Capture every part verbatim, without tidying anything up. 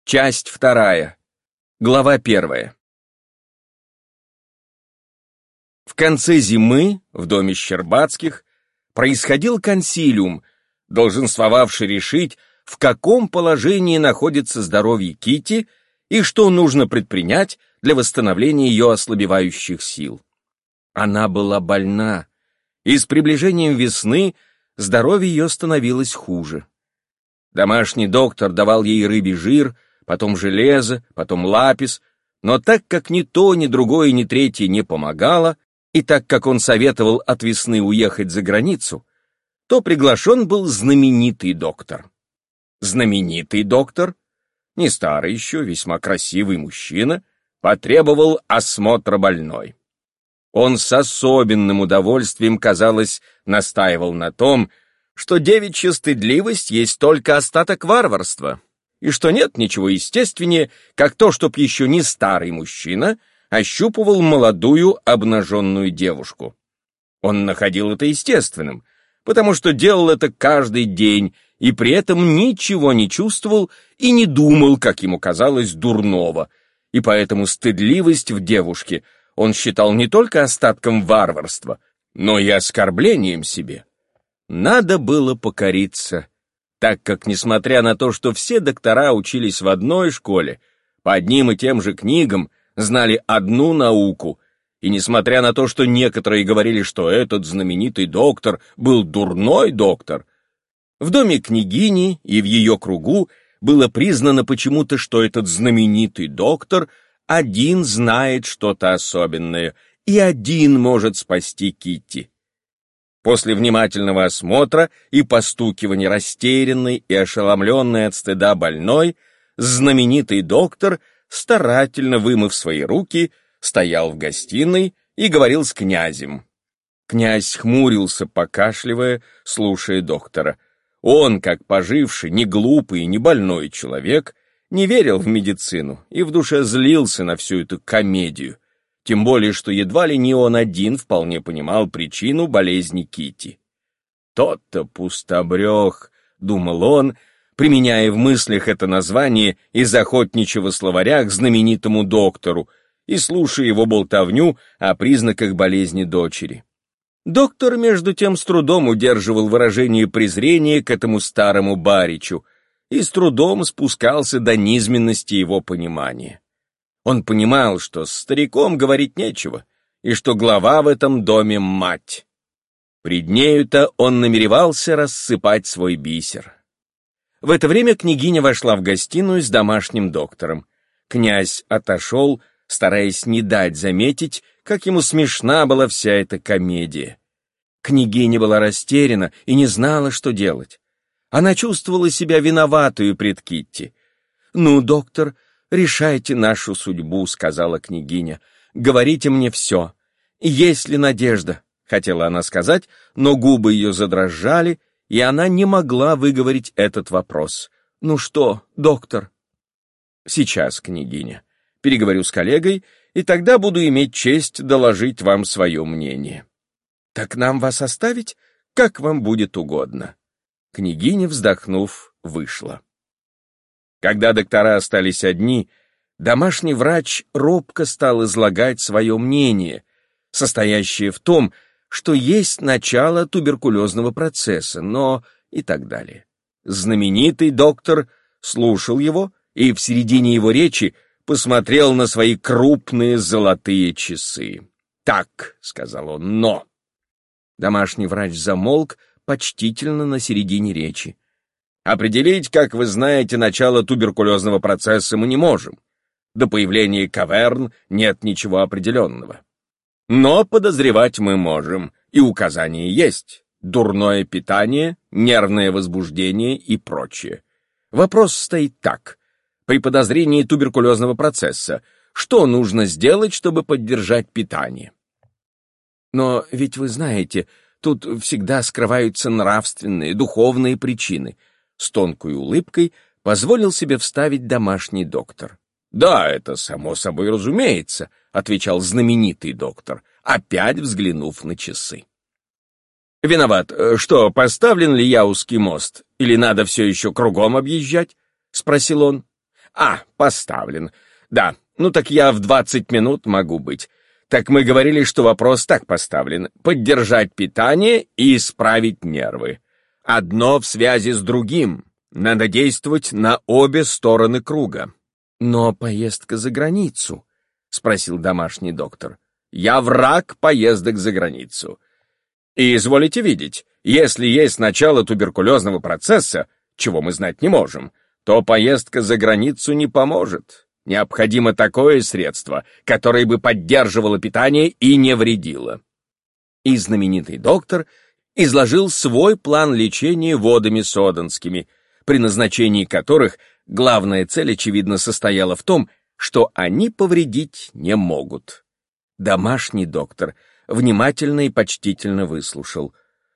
Часть вторая. Глава первая. В конце зимы в доме Щербацких происходил консилиум, долженствовавший решить, в каком положении находится здоровье Китти и что нужно предпринять для восстановления ее ослабевающих сил. Она была больна, и с приближением весны здоровье ее становилось хуже. Домашний доктор давал ей рыбий жир, потом железо, потом лапис, но так как ни то, ни другое, ни третье не помогало, и так как он советовал от весны уехать за границу, то приглашен был знаменитый доктор. Знаменитый доктор, не старый еще, весьма красивый мужчина, потребовал осмотра больной. Он с особенным удовольствием, казалось, настаивал на том, что девичья стыдливость есть только остаток варварства, и что нет ничего естественнее, как то, чтоб еще не старый мужчина ощупывал молодую обнаженную девушку. Он находил это естественным, потому что делал это каждый день, и при этом ничего не чувствовал и не думал, как ему казалось, дурного, и поэтому стыдливость в девушке он считал не только остатком варварства, но и оскорблением себе. Надо было покориться, так как, несмотря на то, что все доктора учились в одной школе, по одним и тем же книгам знали одну науку, и несмотря на то, что некоторые говорили, что этот знаменитый доктор был дурной доктор, в доме княгини и в ее кругу было признано почему-то, что этот знаменитый доктор один знает что-то особенное и один может спасти Китти. После внимательного осмотра и постукивания растерянной и ошеломленной от стыда больной, знаменитый доктор, старательно вымыв свои руки, стоял в гостиной и говорил с князем. Князь хмурился, покашливая, слушая доктора. Он, как поживший, не глупый и не больной человек, не верил в медицину и в душе злился на всю эту комедию. Тем более, что едва ли не он один вполне понимал причину болезни Китти. «Тот-то пустобрех», — думал он, применяя в мыслях это название из охотничьего словаря к знаменитому доктору и слушая его болтовню о признаках болезни дочери. Доктор, между тем, с трудом удерживал выражение презрения к этому старому баричу и с трудом спускался до низменности его понимания. Он понимал, что с стариком говорить нечего, и что глава в этом доме — мать. Пред нею-то он намеревался рассыпать свой бисер. В это время княгиня вошла в гостиную с домашним доктором. Князь отошел, стараясь не дать заметить, как ему смешна была вся эта комедия. Княгиня была растеряна и не знала, что делать. Она чувствовала себя виноватую пред Китти. «Ну, доктор, решайте нашу судьбу», — сказала княгиня. «Говорите мне все. Есть ли надежда?» — хотела она сказать, но губы ее задрожали, и она не могла выговорить этот вопрос. «Ну что, доктор?» «Сейчас, княгиня. Переговорю с коллегой, и тогда буду иметь честь доложить вам свое мнение». «Так нам вас оставить? Как вам будет угодно». Княгиня, вздохнув, вышла. Когда доктора остались одни, домашний врач робко стал излагать свое мнение, состоящее в том, что есть начало туберкулезного процесса, но и так далее. Знаменитый доктор слушал его и в середине его речи посмотрел на свои крупные золотые часы. «Так», — сказал он, — «но». Домашний врач замолк почтительно на середине речи. «Определить, как вы знаете, начало туберкулезного процесса мы не можем. До появления каверн нет ничего определенного. Но подозревать мы можем, и указания есть. Дурное питание, нервное возбуждение и прочее. Вопрос стоит так. При подозрении туберкулезного процесса что нужно сделать, чтобы поддержать питание?» «Но ведь вы знаете, тут всегда скрываются нравственные, духовные причины», — с тонкой улыбкой позволил себе вставить домашний доктор. «Да, это само собой разумеется», — отвечал знаменитый доктор, опять взглянув на часы. «Виноват. Что, поставлен ли Яузский мост? Или надо все еще кругом объезжать?» — спросил он. А, поставлен. Да, ну так я в двадцать минут могу быть. Так мы говорили, что вопрос так поставлен: поддержать питание и исправить нервы. Одно в связи с другим. Надо действовать на обе стороны круга. Но поездка за границу, — спросил домашний доктор. Я враг поездок за границу. И изволите видеть, если есть начало туберкулезного процесса, чего мы знать не можем, то поездка за границу не поможет. Необходимо такое средство, которое бы поддерживало питание и не вредило. И знаменитый доктор изложил свой план лечения водами соденскими, при назначении которых главная цель, очевидно, состояла в том, что они повредить не могут. Домашний доктор внимательно и почтительно выслушал.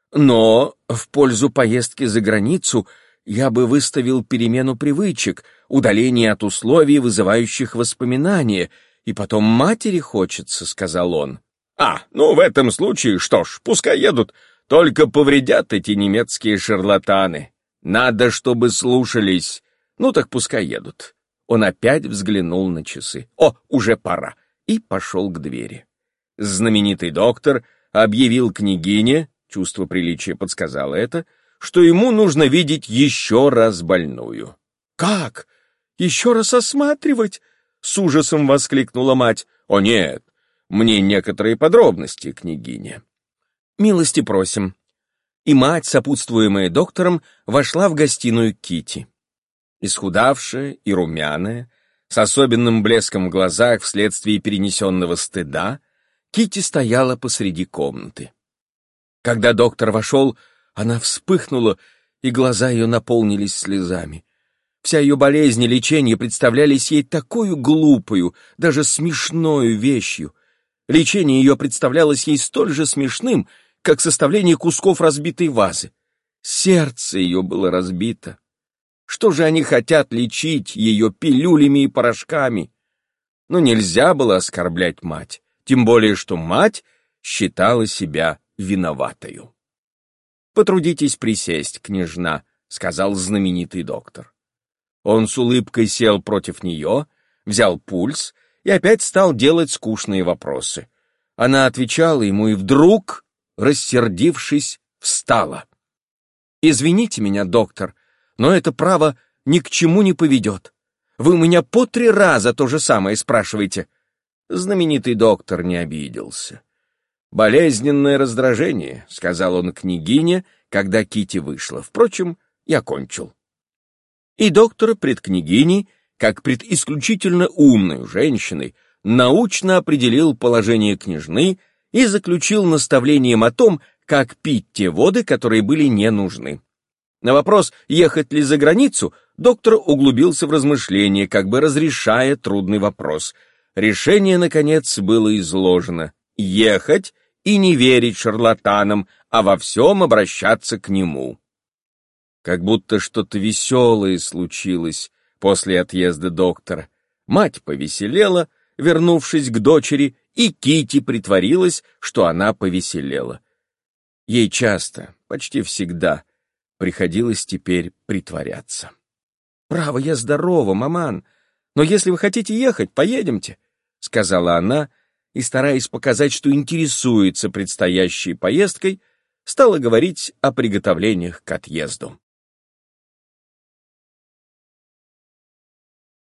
Но в пользу поездки за границу я бы выставил перемену привычек, удаление от условий, вызывающих воспоминания, и потом матери хочется, — сказал он. А, ну в этом случае, что ж, пускай едут, только повредят эти немецкие шарлатаны. Надо, чтобы слушались. Ну так пускай едут. Он опять взглянул на часы. О, уже пора. И пошел к двери. Знаменитый доктор объявил княгине, чувство приличия подсказало это, что ему нужно видеть еще раз больную. «Как? Еще раз осматривать?» — с ужасом воскликнула мать. «О нет, мне некоторые подробности, княгиня». «Милости просим». И мать, сопутствуемая доктором, вошла в гостиную Кити. Исхудавшая и румяная, с особенным блеском в глазах вследствие перенесенного стыда, Кити стояла посреди комнаты. Когда доктор вошел, она вспыхнула, и глаза ее наполнились слезами. Вся ее болезнь и лечение представлялись ей такою глупою, даже смешною вещью. Лечение ее представлялось ей столь же смешным, как составление кусков разбитой вазы. Сердце ее было разбито. Что же они хотят лечить ее пилюлями и порошками? Но нельзя было оскорблять мать, тем более что мать считала себя виноватою. «Потрудитесь присесть, княжна», — сказал знаменитый доктор. Он с улыбкой сел против нее, взял пульс и опять стал делать скучные вопросы. Она отвечала ему и вдруг, рассердившись, встала. «Извините меня, доктор, но это право ни к чему не поведет. Вы у меня по три раза то же самое спрашиваете». Знаменитый доктор не обиделся. «Болезненное раздражение», — сказал он княгине, когда Кити вышла. Впрочем, я кончил. И доктор пред княгиней, как пред исключительно умной женщиной, научно определил положение княжны и заключил наставлением о том, как пить те воды, которые были не нужны. На вопрос, ехать ли за границу, доктор углубился в размышления, как бы разрешая трудный вопрос. Решение, наконец, было изложено: ехать и не верить шарлатанам, а во всем обращаться к нему. Как будто что-то веселое случилось после отъезда доктора. Мать повеселела, вернувшись к дочери, и Кити притворилась, что она повеселела. Ей часто, почти всегда, приходилось теперь притворяться. «Право, я здорова, маман, но если вы хотите ехать, поедемте», — сказала она, и, стараясь показать, что интересуется предстоящей поездкой, стала говорить о приготовлениях к отъезду.